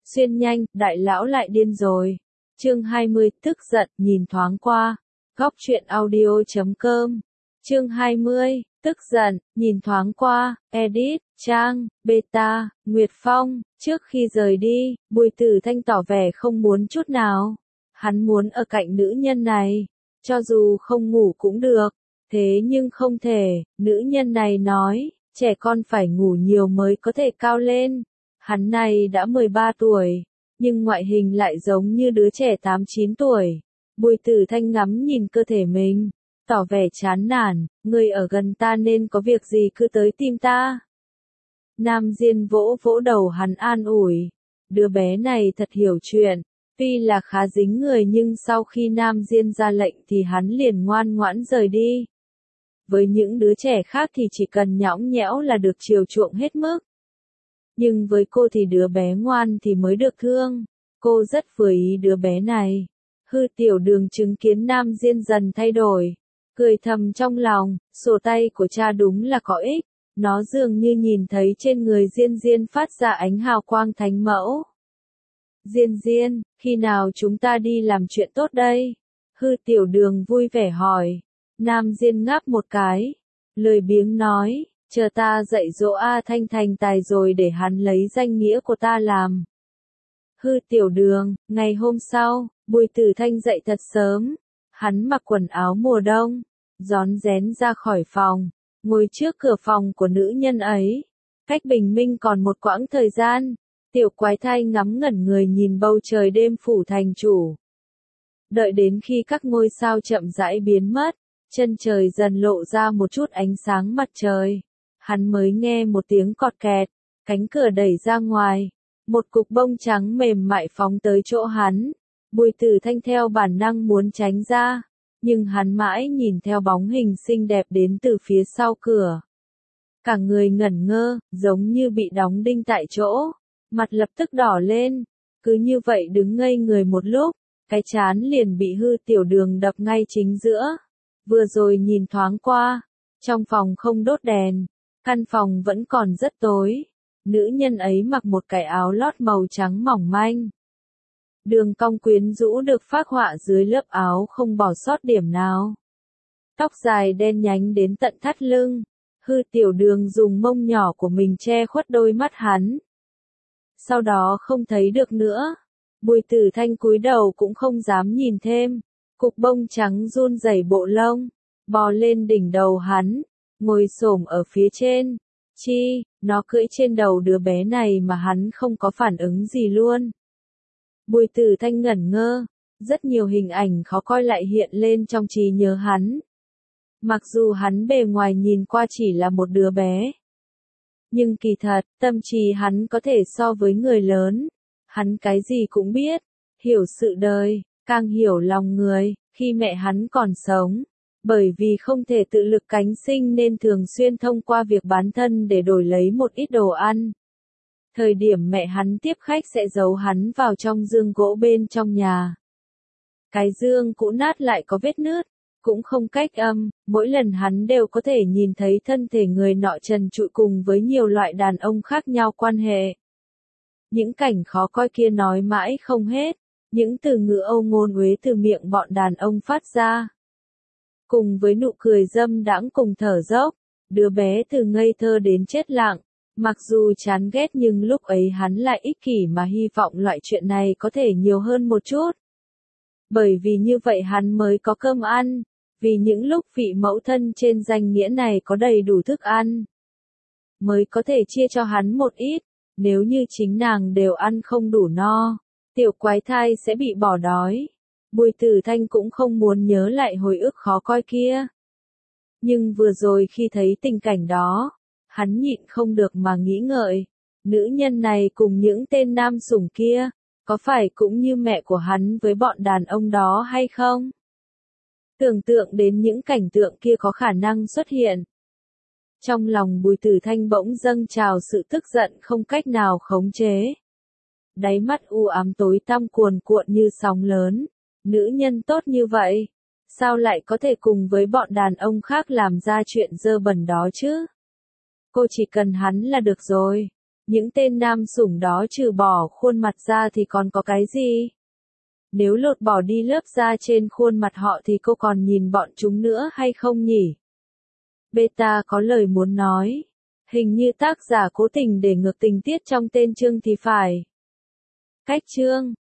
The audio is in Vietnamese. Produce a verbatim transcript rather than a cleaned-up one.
Xuyên nhanh, đại lão lại điên rồi. Chương hai mươi, tức giận, nhìn thoáng qua. Góc truyện audio chấm com. Chương hai mươi, tức giận, nhìn thoáng qua. Edit, Trang, Beta, Nguyệt Phong. Trước khi rời đi, Bùi Tử Thanh tỏ vẻ không muốn chút nào. Hắn muốn ở cạnh nữ nhân này. Cho dù không ngủ cũng được. Thế nhưng không thể, nữ nhân này nói, trẻ con phải ngủ nhiều mới có thể cao lên. Hắn này đã mười ba tuổi, nhưng ngoại hình lại giống như đứa trẻ tám chín tuổi. Bùi Tử Thanh ngắm nhìn cơ thể mình, tỏ vẻ chán nản, người ở gần ta nên có việc gì cứ tới tìm ta. Nam Diên vỗ vỗ đầu hắn an ủi, đứa bé này thật hiểu chuyện, tuy là khá dính người nhưng sau khi Nam Diên ra lệnh thì hắn liền ngoan ngoãn rời đi. Với những đứa trẻ khác thì chỉ cần nhõng nhẽo là được chiều chuộng hết mức. Nhưng với cô thì đứa bé ngoan thì mới được thương. Cô rất vừa ý đứa bé này. Hư Tiểu Đường chứng kiến Nam Diên dần thay đổi. Cười thầm trong lòng, sổ tay của cha đúng là có ích. Nó dường như nhìn thấy trên người Diên Diên phát ra ánh hào quang thánh mẫu. Diên Diên, khi nào chúng ta đi làm chuyện tốt đây? Hư Tiểu Đường vui vẻ hỏi. Nam Diên ngáp một cái. Lười biếng nói. Chờ ta dạy dỗ A Thanh thành tài rồi để hắn lấy danh nghĩa của ta làm. Hư Tiểu Đường, ngày hôm sau, Bùi Tử Thanh dậy thật sớm. Hắn mặc quần áo mùa đông, rón rén ra khỏi phòng, ngồi trước cửa phòng của nữ nhân ấy. Cách bình minh còn một quãng thời gian, Tiểu Quái Thai ngắm ngẩn người nhìn bầu trời đêm phủ thành chủ. Đợi đến khi các ngôi sao chậm rãi biến mất, chân trời dần lộ ra một chút ánh sáng mặt trời. Hắn mới nghe một tiếng cọt kẹt, cánh cửa đẩy ra ngoài, một cục bông trắng mềm mại phóng tới chỗ hắn. Bùi Tử Thanh theo bản năng muốn tránh ra, nhưng hắn mãi nhìn theo bóng hình xinh đẹp đến từ phía sau cửa. Cả người ngẩn ngơ, giống như bị đóng đinh tại chỗ, mặt lập tức đỏ lên, cứ như vậy đứng ngây người một lúc, cái trán liền bị Hư Tiểu Đường đập ngay chính giữa. Vừa rồi nhìn thoáng qua, trong phòng không đốt đèn. Căn phòng vẫn còn rất tối, nữ nhân ấy mặc một cái áo lót màu trắng mỏng manh. Đường cong quyến rũ được phác họa dưới lớp áo không bỏ sót điểm nào. Tóc dài đen nhánh đến tận thắt lưng, Hư Tiểu Đường dùng mông nhỏ của mình che khuất đôi mắt hắn. Sau đó không thấy được nữa, Bùi Tử Thanh cúi đầu cũng không dám nhìn thêm, cục bông trắng run rẩy bộ lông, bò lên đỉnh đầu hắn. Ngồi xổm ở phía trên. Chi, nó cưỡi trên đầu đứa bé này mà hắn không có phản ứng gì luôn. Bùi Tử Thanh ngẩn ngơ, rất nhiều hình ảnh khó coi lại hiện lên trong trí nhớ hắn. Mặc dù hắn bề ngoài nhìn qua chỉ là một đứa bé, nhưng kỳ thật, tâm trí hắn có thể so với người lớn. Hắn cái gì cũng biết, hiểu sự đời, càng hiểu lòng người, khi mẹ hắn còn sống. Bởi vì không thể tự lực cánh sinh nên thường xuyên thông qua việc bán thân để đổi lấy một ít đồ ăn. Thời điểm mẹ hắn tiếp khách sẽ giấu hắn vào trong giường gỗ bên trong nhà. Cái giường cũ nát lại có vết nứt, cũng không cách âm, mỗi lần hắn đều có thể nhìn thấy thân thể người nọ trần trụi cùng với nhiều loại đàn ông khác nhau quan hệ. Những cảnh khó coi kia nói mãi không hết, những từ ngữ âu ngôn uế từ miệng bọn đàn ông phát ra. Cùng với nụ cười dâm đãng cùng thở dốc, đứa bé từ ngây thơ đến chết lặng, mặc dù chán ghét nhưng lúc ấy hắn lại ích kỷ mà hy vọng loại chuyện này có thể nhiều hơn một chút. Bởi vì như vậy hắn mới có cơm ăn, vì những lúc vị mẫu thân trên danh nghĩa này có đầy đủ thức ăn, mới có thể chia cho hắn một ít, nếu như chính nàng đều ăn không đủ no, Tiểu Quái Thai sẽ bị bỏ đói. Bùi Tử Thanh cũng không muốn nhớ lại hồi ức khó coi kia. Nhưng vừa rồi khi thấy tình cảnh đó, hắn nhịn không được mà nghĩ ngợi, nữ nhân này cùng những tên nam sủng kia, có phải cũng như mẹ của hắn với bọn đàn ông đó hay không? Tưởng tượng đến những cảnh tượng kia có khả năng xuất hiện. Trong lòng Bùi Tử Thanh bỗng dâng trào sự tức giận không cách nào khống chế. Đáy mắt u ám tối tăm cuồn cuộn như sóng lớn. Nữ nhân tốt như vậy, sao lại có thể cùng với bọn đàn ông khác làm ra chuyện dơ bẩn đó chứ? Cô chỉ cần hắn là được rồi. Những tên nam sủng đó trừ bỏ khuôn mặt ra thì còn có cái gì? Nếu lột bỏ đi lớp da trên khuôn mặt họ thì cô còn nhìn bọn chúng nữa hay không nhỉ? Beta có lời muốn nói. Hình như tác giả cố tình để ngược tình tiết trong tên chương thì phải. Cách chương